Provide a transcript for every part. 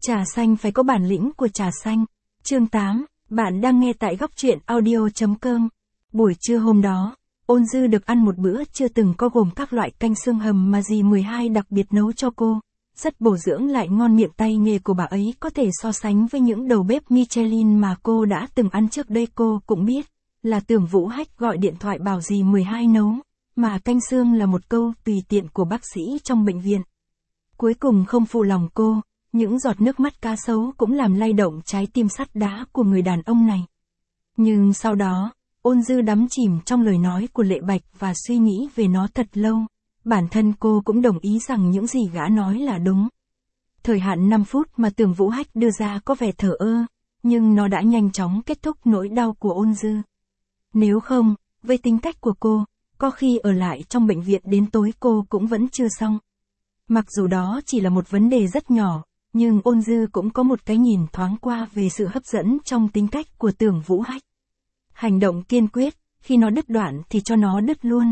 Trà xanh phải có bản lĩnh của trà xanh. Chương 8, bạn đang nghe tại góc truyện audio.com. Buổi trưa hôm đó, Ôn Dư được ăn một bữa chưa từng có gồm các loại canh xương hầm mà dì 12 đặc biệt nấu cho cô. Rất bổ dưỡng lại ngon miệng, tay nghề của bà ấy có thể so sánh với những đầu bếp Michelin mà cô đã từng ăn trước đây. Cô cũng biết là Tưởng Vũ Hách gọi điện thoại bảo dì 12 nấu, mà canh xương là một câu tùy tiện của bác sĩ trong bệnh viện. Cuối cùng không phụ lòng cô, những giọt nước mắt cá sấu cũng làm lay động trái tim sắt đá của người đàn ông này. Nhưng sau đó, Ôn Dư đắm chìm trong lời nói của Lệ Bạch và suy nghĩ về nó thật lâu. Bản thân cô cũng đồng ý rằng những gì gã nói là đúng. Thời hạn 5 phút mà Tưởng Vũ Hách đưa ra có vẻ thờ ơ, nhưng nó đã nhanh chóng kết thúc nỗi đau của Ôn Dư. Nếu không, với tính cách của cô, có khi ở lại trong bệnh viện đến tối cô cũng vẫn chưa xong. Mặc dù đó chỉ là một vấn đề rất nhỏ, nhưng Ôn Dư cũng có một cái nhìn thoáng qua về sự hấp dẫn trong tính cách của Tưởng Vũ Hách. Hành động kiên quyết, khi nó đứt đoạn thì cho nó đứt luôn.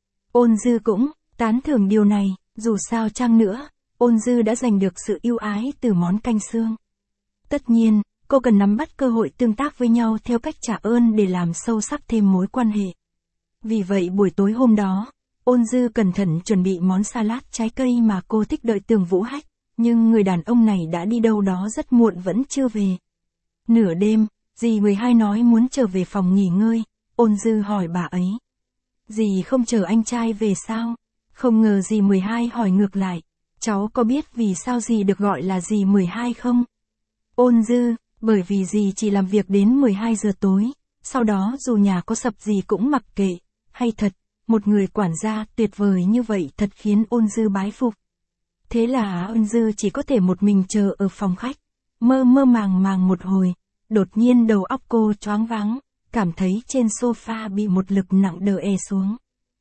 Ôn Dư cũng tán thưởng điều này, dù sao chăng nữa, Ôn Dư đã giành được sự ưu ái từ món canh xương. Tất nhiên, cô cần nắm bắt cơ hội tương tác với nhau theo cách trả ơn để làm sâu sắc thêm mối quan hệ. Vì vậy buổi tối hôm đó, Ôn Dư cẩn thận chuẩn bị món salad trái cây mà cô thích đợi Tưởng Vũ Hách, nhưng người đàn ông này đã đi đâu đó rất muộn vẫn chưa về. Nửa đêm, dì 12 nói muốn trở về phòng nghỉ ngơi. Ôn Dư hỏi bà ấy: "Dì không chờ anh trai về sao?" Không ngờ dì 12 hỏi ngược lại: "Cháu có biết vì sao dì được gọi là dì 12 không?" Ôn Dư: "Bởi vì dì chỉ làm việc đến 12 giờ tối, sau đó dù nhà có sập dì cũng mặc kệ." Hay thật, một người quản gia tuyệt vời như vậy thật khiến Ôn Dư bái phục. Thế là Ôn Dư chỉ có thể một mình chờ ở phòng khách, mơ mơ màng màng một hồi, đột nhiên đầu óc cô choáng váng, cảm thấy trên sofa bị một lực nặng đè xuống.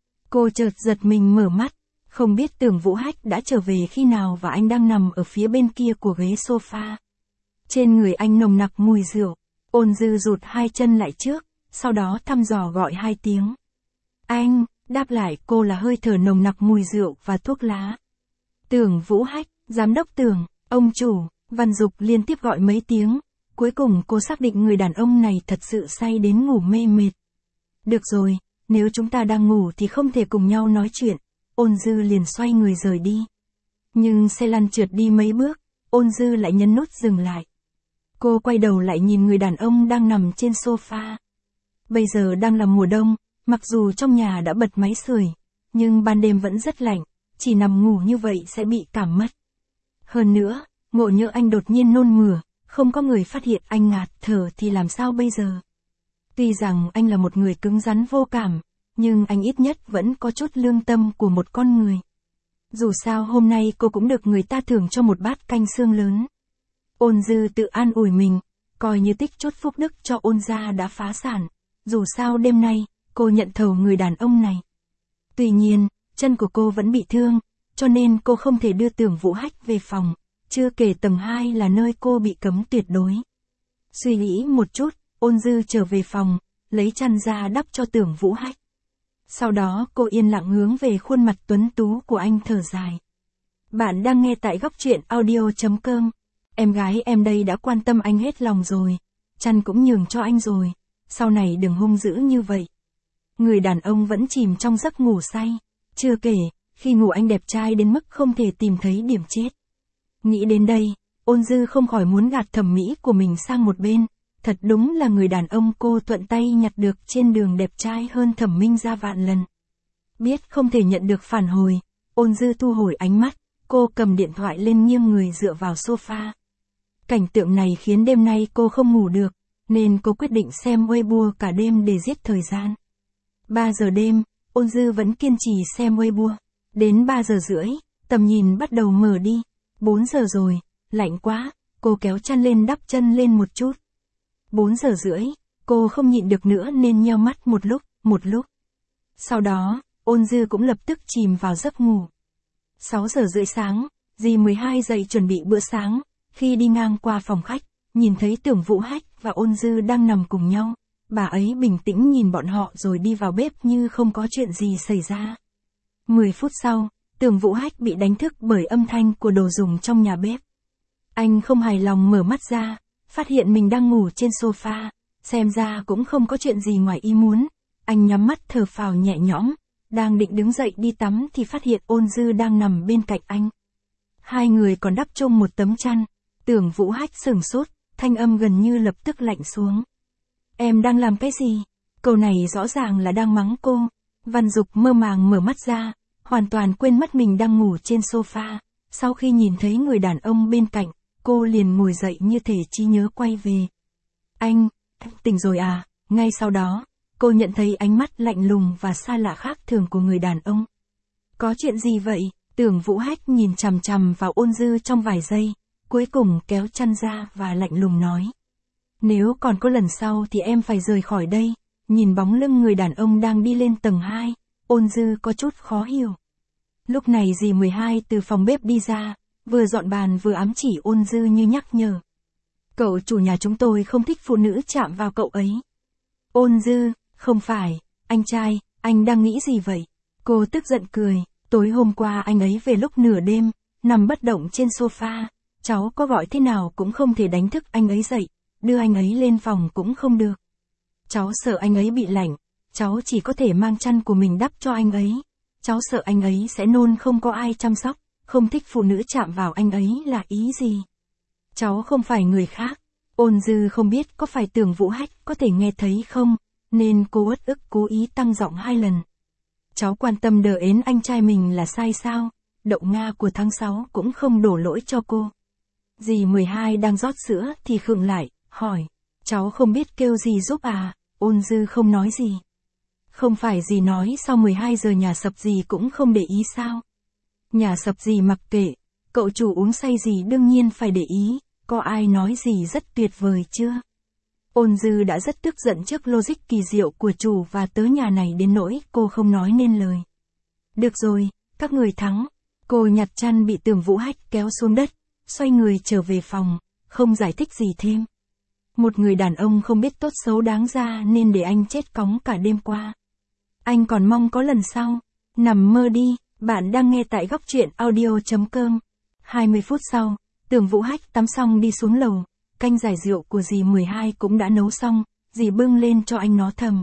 Cô chợt giật mình mở mắt, không biết Tưởng Vũ Hách đã trở về khi nào và anh đang nằm ở phía bên kia của ghế sofa. Trên người anh nồng nặc mùi rượu. Ôn Dư rụt hai chân lại trước, sau đó thăm dò gọi 2 tiếng. "Anh", đáp lại cô là hơi thở nồng nặc mùi rượu và thuốc lá. "Tưởng Vũ Hách, giám đốc Tưởng, ông chủ", Văn Dục liên tiếp gọi mấy tiếng. Cuối cùng cô xác định người đàn ông này thật sự say đến ngủ mê mệt. "Được rồi, nếu chúng ta đang ngủ thì không thể cùng nhau nói chuyện." Ôn Dư liền xoay người rời đi. Nhưng xe lăn trượt đi mấy bước, Ôn Dư lại nhấn nút dừng lại. Cô quay đầu lại nhìn người đàn ông đang nằm trên sofa. Bây giờ đang là mùa đông, mặc dù trong nhà đã bật máy sưởi, nhưng ban đêm vẫn rất lạnh, chỉ nằm ngủ như vậy sẽ bị cảm mất. Hơn nữa, ngộ nhỡ anh đột nhiên nôn mửa, không có người phát hiện anh ngạt thở thì làm sao bây giờ? Tuy rằng anh là một người cứng rắn vô cảm, nhưng anh ít nhất vẫn có chút lương tâm của một con người. Dù sao hôm nay cô cũng được người ta thưởng cho một bát canh xương lớn. Ôn Dư tự an ủi mình, coi như tích chút phúc đức cho Ôn gia đã phá sản. Dù sao đêm nay, cô nhận thầu người đàn ông này. Tuy nhiên, chân của cô vẫn bị thương, cho nên cô không thể đưa Tưởng Vũ Hách về phòng, chưa kể tầng 2 là nơi cô bị cấm tuyệt đối. Suy nghĩ một chút, Ôn Dư trở về phòng, lấy chăn ra đắp cho Tưởng Vũ Hách. Sau đó cô yên lặng hướng về khuôn mặt tuấn tú của anh thở dài. Bạn đang nghe tại góc truyện audio.com. Em gái em đây đã quan tâm anh hết lòng rồi, chăn cũng nhường cho anh rồi, sau này đừng hung dữ như vậy. Người đàn ông vẫn chìm trong giấc ngủ say, chưa kể, khi ngủ anh đẹp trai đến mức không thể tìm thấy điểm chết. Nghĩ đến đây, Ôn Dư không khỏi muốn gạt thẩm mỹ của mình sang một bên, thật đúng là người đàn ông cô thuận tay nhặt được trên đường đẹp trai hơn Thẩm Minh ra vạn lần. Biết không thể nhận được phản hồi, Ôn Dư thu hồi ánh mắt, cô cầm điện thoại lên nghiêng người dựa vào sofa. Cảnh tượng này khiến đêm nay cô không ngủ được, nên cô quyết định xem Weibo cả đêm để giết thời gian. 3 giờ đêm, Ôn Dư vẫn kiên trì xem Weibo. Đến 3 giờ rưỡi, tầm nhìn bắt đầu mở đi. 4 giờ rồi, lạnh quá, cô kéo chăn lên đắp chân lên một chút. 4 giờ rưỡi, cô không nhịn được nữa nên nheo mắt một lúc. Sau đó, Ôn Dư cũng lập tức chìm vào giấc ngủ. 6 giờ rưỡi sáng, dì 12 dậy chuẩn bị bữa sáng. Khi đi ngang qua phòng khách, nhìn thấy Tưởng Vũ Hách và Ôn Dư đang nằm cùng nhau, bà ấy bình tĩnh nhìn bọn họ rồi đi vào bếp như không có chuyện gì xảy ra. 10 phút sau, Tưởng Vũ Hách bị đánh thức bởi âm thanh của đồ dùng trong nhà bếp. Anh không hài lòng mở mắt ra, phát hiện mình đang ngủ trên sofa, xem ra cũng không có chuyện gì ngoài ý muốn. Anh nhắm mắt thở phào nhẹ nhõm, đang định đứng dậy đi tắm thì phát hiện Ôn Dư đang nằm bên cạnh anh. Hai người còn đắp chung một tấm chăn. Tưởng Vũ Hách sửng sốt, thanh âm gần như lập tức lạnh xuống. Em đang làm cái gì? Câu này rõ ràng là đang mắng cô. Văn Dục mơ màng mở mắt ra, hoàn toàn quên mất mình đang ngủ trên sofa. Sau khi nhìn thấy người đàn ông bên cạnh, cô liền ngồi dậy như thể trí nhớ quay về. Anh tỉnh rồi à? Ngay sau đó, cô nhận thấy ánh mắt lạnh lùng và xa lạ khác thường của người đàn ông. Có chuyện gì vậy? Tưởng Vũ Hách nhìn chằm chằm vào Ôn Dư trong vài giây, cuối cùng kéo chăn ra và lạnh lùng nói. Nếu còn có lần sau thì em phải rời khỏi đây. Nhìn bóng lưng người đàn ông đang đi lên tầng 2, Ôn Dư có chút khó hiểu. Lúc này dì 12 từ phòng bếp đi ra, vừa dọn bàn vừa ám chỉ Ôn Dư như nhắc nhở. Cậu chủ nhà chúng tôi không thích phụ nữ chạm vào cậu ấy. Ôn Dư, không phải, anh trai, anh đang nghĩ gì vậy? Cô tức giận cười, tối hôm qua anh ấy về lúc nửa đêm, nằm bất động trên sofa, cháu có gọi thế nào cũng không thể đánh thức anh ấy dậy, đưa anh ấy lên phòng cũng không được. Cháu sợ anh ấy bị lạnh, cháu chỉ có thể mang chăn của mình đắp cho anh ấy. Cháu sợ anh ấy sẽ nôn không có ai chăm sóc, không thích phụ nữ chạm vào anh ấy là ý gì? Cháu không phải người khác. Ôn Dư không biết có phải Tưởng Vũ Hách có thể nghe thấy không, nên cô uất ức cố ý tăng giọng 2 lần. Cháu quan tâm đờ ến anh trai mình là sai sao? Đậu Nga của tháng 6 cũng không đổ lỗi cho cô. Dì 12 đang rót sữa thì khựng lại, hỏi. Cháu không biết kêu gì giúp à? Ôn Dư không nói gì. Không phải dì nói sau 12 giờ nhà sập dì cũng không để ý sao? Nhà sập dì mặc kệ, cậu chủ uống say gì đương nhiên phải để ý, có ai nói gì rất tuyệt vời chưa? Ôn Dư đã rất tức giận trước logic kỳ diệu của chủ và tớ nhà này đến nỗi cô không nói nên lời. Được rồi, các người thắng. Cô nhặt chăn bị Tưởng Vũ Hách kéo xuống đất, xoay người trở về phòng, không giải thích gì thêm. Một người đàn ông không biết tốt xấu đáng ra nên để anh chết cóng cả đêm qua. Anh còn mong có lần sau. Nằm mơ đi, bạn đang nghe tại góc truyện audio.com. 20 phút sau, Tưởng Vũ Hách tắm xong đi xuống lầu, canh giải rượu của dì 12 cũng đã nấu xong, dì bưng lên cho anh nó thầm.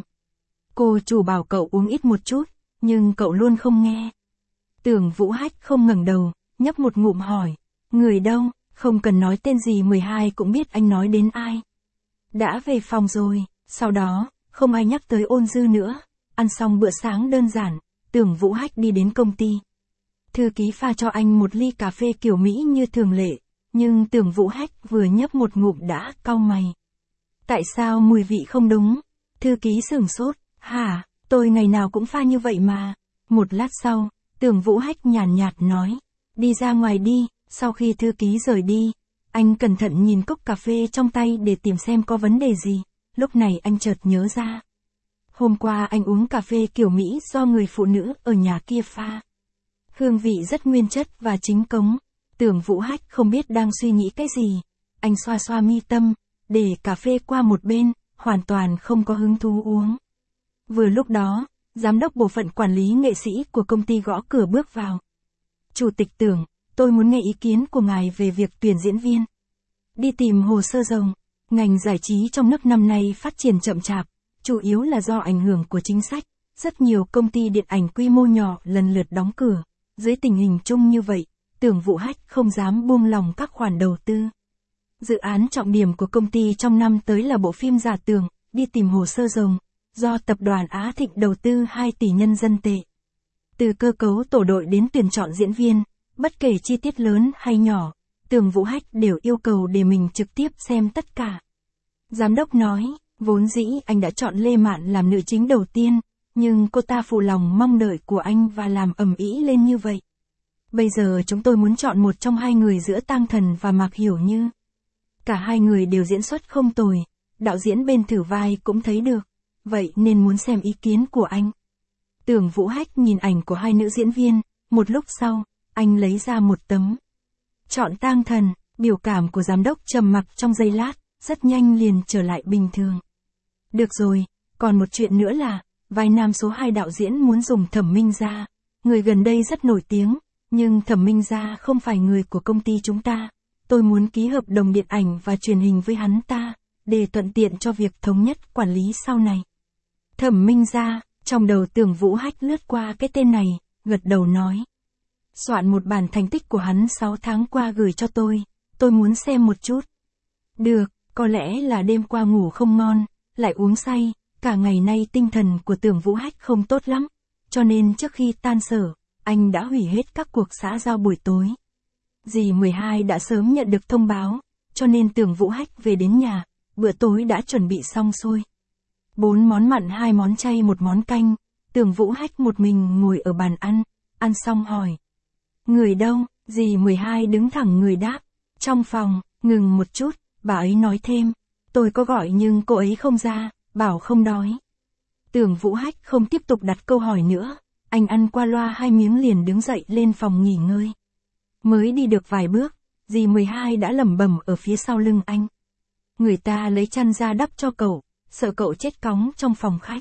Cô chủ bảo cậu uống ít một chút, nhưng cậu luôn không nghe. Tưởng Vũ Hách không ngẩng đầu, nhấp một ngụm hỏi, người đâu? Không cần nói tên dì 12 cũng biết anh nói đến ai. Đã về phòng rồi, sau đó, không ai nhắc tới Ôn Dư nữa. Ăn xong bữa sáng đơn giản, Tưởng Vũ Hách đi đến công ty. Thư ký pha cho anh một ly cà phê kiểu Mỹ như thường lệ, nhưng Tưởng Vũ Hách vừa nhấp một ngụm đã cau mày. Tại sao mùi vị không đúng? Thư ký sửng sốt, hả, tôi ngày nào cũng pha như vậy mà. Một lát sau, Tưởng Vũ Hách nhàn nhạt nói, đi ra ngoài đi. Sau khi thư ký rời đi, anh cẩn thận nhìn cốc cà phê trong tay để tìm xem có vấn đề gì. Lúc này anh chợt nhớ ra. Hôm qua anh uống cà phê kiểu Mỹ do người phụ nữ ở nhà kia pha. Hương vị rất nguyên chất và chính cống. Tưởng Vũ Hách không biết đang suy nghĩ cái gì. Anh xoa xoa mi tâm, để cà phê qua một bên, hoàn toàn không có hứng thú uống. Vừa lúc đó, giám đốc bộ phận quản lý nghệ sĩ của công ty gõ cửa bước vào. Chủ tịch Tưởng, tôi muốn nghe ý kiến của ngài về việc tuyển diễn viên. Đi tìm hồ sơ rồng. Ngành giải trí trong nước năm nay phát triển chậm chạp, chủ yếu là do ảnh hưởng của chính sách. Rất nhiều công ty điện ảnh quy mô nhỏ lần lượt đóng cửa. Dưới tình hình chung như vậy, Tưởng Vũ Hách không dám buông lòng các khoản đầu tư. Dự án trọng điểm của công ty trong năm tới là bộ phim Giả Tưởng, Đi tìm hồ sơ rồng, do tập đoàn Á Thịnh đầu tư 2 tỷ nhân dân tệ. Từ cơ cấu tổ đội đến tuyển chọn diễn viên, bất kể chi tiết lớn hay nhỏ, Tưởng Vũ Hách đều yêu cầu để mình trực tiếp xem tất cả. Giám đốc nói, vốn dĩ anh đã chọn Lê Mạn làm nữ chính đầu tiên, nhưng cô ta phụ lòng mong đợi của anh và làm ầm ĩ lên như vậy. Bây giờ chúng tôi muốn chọn một trong hai người giữa Tang Thần và Mạc Hiểu Như. Cả hai người đều diễn xuất không tồi, đạo diễn bên thử vai cũng thấy được, vậy nên muốn xem ý kiến của anh. Tưởng Vũ Hách nhìn ảnh của hai nữ diễn viên, một lúc sau, anh lấy ra một tấm. Chọn Tang Thần, biểu cảm của giám đốc trầm mặc trong giây lát, rất nhanh liền trở lại bình thường. Được rồi, còn một chuyện nữa là, vai nam số 2 đạo diễn muốn dùng Thẩm Minh Gia. Người gần đây rất nổi tiếng, nhưng Thẩm Minh Gia không phải người của công ty chúng ta. tôi muốn ký hợp đồng điện ảnh và truyền hình với hắn ta, để thuận tiện cho việc thống nhất quản lý sau này. Thẩm Minh Gia, trong đầu Tưởng Vũ Hách lướt qua cái tên này, gật đầu nói. Soạn một bản thành tích của hắn 6 tháng qua gửi cho tôi muốn xem một chút. Được, có lẽ là đêm qua ngủ không ngon, lại uống say, cả ngày nay tinh thần của Tưởng Vũ Hách không tốt lắm, cho nên trước khi tan sở, anh đã hủy hết các cuộc xã giao buổi tối. Dì 12 đã sớm nhận được thông báo, cho nên Tưởng Vũ Hách về đến nhà, bữa tối đã chuẩn bị xong xuôi. 4 món mặn 2 món chay 1 món canh, Tưởng Vũ Hách một mình ngồi ở bàn ăn xong hỏi. Người đâu? Dì 12 đứng thẳng người đáp. Trong phòng, ngừng một chút, bà ấy nói thêm. Tôi có gọi nhưng cô ấy không ra, bảo không đói. Tưởng Vũ Hách không tiếp tục đặt câu hỏi nữa, anh ăn qua loa 2 miếng liền đứng dậy lên phòng nghỉ ngơi. Mới đi được vài bước, dì 12 đã lẩm bẩm ở phía sau lưng anh. Người ta lấy chăn ra đắp cho cậu, sợ cậu chết cóng trong phòng khách.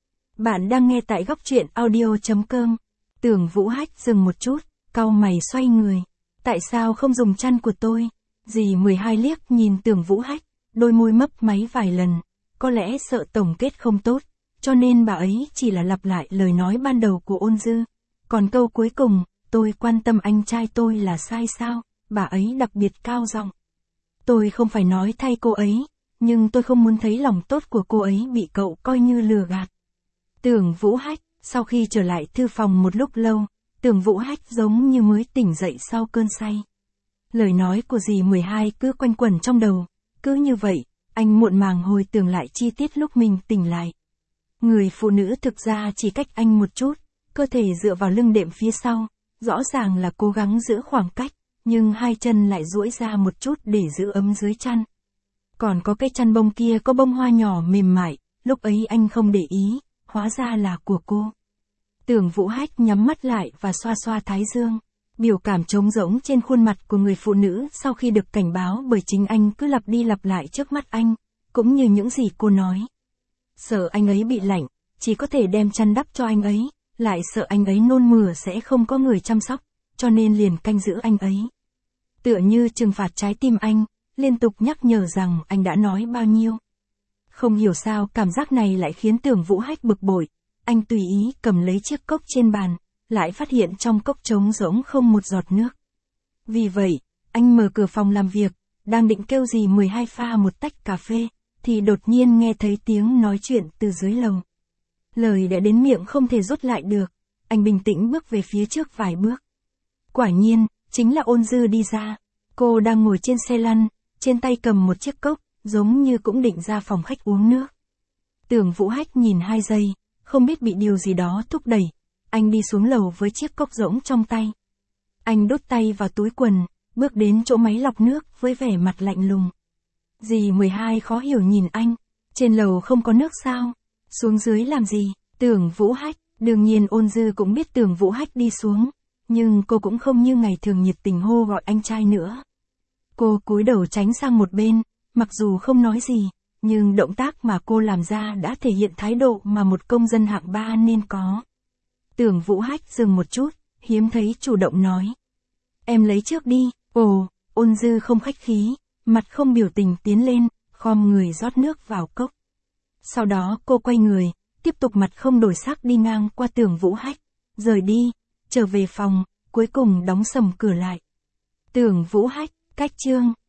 Bạn đang nghe tại góc truyện audio.com. Tưởng Vũ Hách dừng một chút, cau mày xoay người. Tại sao không dùng chăn của tôi? Dì 12 liếc nhìn Tưởng Vũ Hách, đôi môi mấp máy vài lần. Có lẽ sợ tổng kết không tốt, cho nên bà ấy chỉ là lặp lại lời nói ban đầu của Ôn Dư. Còn câu cuối cùng, tôi quan tâm anh trai tôi là sai sao? Bà ấy đặc biệt cao giọng. Tôi không phải nói thay cô ấy, nhưng tôi không muốn thấy lòng tốt của cô ấy bị cậu coi như lừa gạt. Tưởng Vũ Hách, sau khi trở lại thư phòng một lúc lâu, Tưởng Vũ Hách giống như mới tỉnh dậy sau cơn say. Lời nói của dì 12 cứ quanh quẩn trong đầu, cứ như vậy, anh muộn màng hồi tưởng lại chi tiết lúc mình tỉnh lại. Người phụ nữ thực ra chỉ cách anh một chút, cơ thể dựa vào lưng đệm phía sau, rõ ràng là cố gắng giữ khoảng cách, nhưng 2 chân lại duỗi ra một chút để giữ ấm dưới chăn. Còn có cái chăn bông kia có bông hoa nhỏ mềm mại, lúc ấy anh không để ý, hóa ra là của cô. Tưởng Vũ Hách nhắm mắt lại và xoa xoa thái dương. Biểu cảm trống rỗng trên khuôn mặt của người phụ nữ sau khi được cảnh báo bởi chính anh cứ lặp đi lặp lại trước mắt anh, cũng như những gì cô nói. Sợ anh ấy bị lạnh, chỉ có thể đem chăn đắp cho anh ấy, lại sợ anh ấy nôn mửa sẽ không có người chăm sóc, cho nên liền canh giữ anh ấy. Tựa như trừng phạt trái tim anh, liên tục nhắc nhở rằng anh đã nói bao nhiêu. Không hiểu sao cảm giác này lại khiến Tưởng Vũ Hách bực bội, anh tùy ý cầm lấy chiếc cốc trên bàn, lại phát hiện trong cốc trống rỗng không một giọt nước. Vì vậy, anh mở cửa phòng làm việc, đang định kêu dì 12 pha một tách cà phê, thì đột nhiên nghe thấy tiếng nói chuyện từ dưới lầu. Lời đã đến miệng không thể rút lại được, anh bình tĩnh bước về phía trước vài bước. Quả nhiên, chính là Ôn Dư đi ra, cô đang ngồi trên xe lăn, trên tay cầm một chiếc cốc, giống như cũng định ra phòng khách uống nước. Tưởng Vũ Hách nhìn 2 giây, không biết bị điều gì đó thúc đẩy. Anh đi xuống lầu với chiếc cốc rỗng trong tay. Anh đút tay vào túi quần, bước đến chỗ máy lọc nước với vẻ mặt lạnh lùng. Dì 12 khó hiểu nhìn anh. Trên lầu không có nước sao? Xuống dưới làm gì? Tưởng Vũ Hách. Đương nhiên Ôn Dư cũng biết Tưởng Vũ Hách đi xuống. Nhưng cô cũng không như ngày thường nhiệt tình hô gọi anh trai nữa. Cô cúi đầu tránh sang một bên, mặc dù không nói gì, nhưng động tác mà cô làm ra đã thể hiện thái độ mà một công dân hạng 3 nên có. Tưởng Vũ Hách dừng một chút, hiếm thấy chủ động nói. Em lấy trước đi. Ồ, Ôn Dư không khách khí, mặt không biểu tình tiến lên, khom người rót nước vào cốc. Sau đó cô quay người, tiếp tục mặt không đổi sắc đi ngang qua Tưởng Vũ Hách, rời đi, trở về phòng, cuối cùng đóng sầm cửa lại. Tưởng Vũ Hách, cách chương.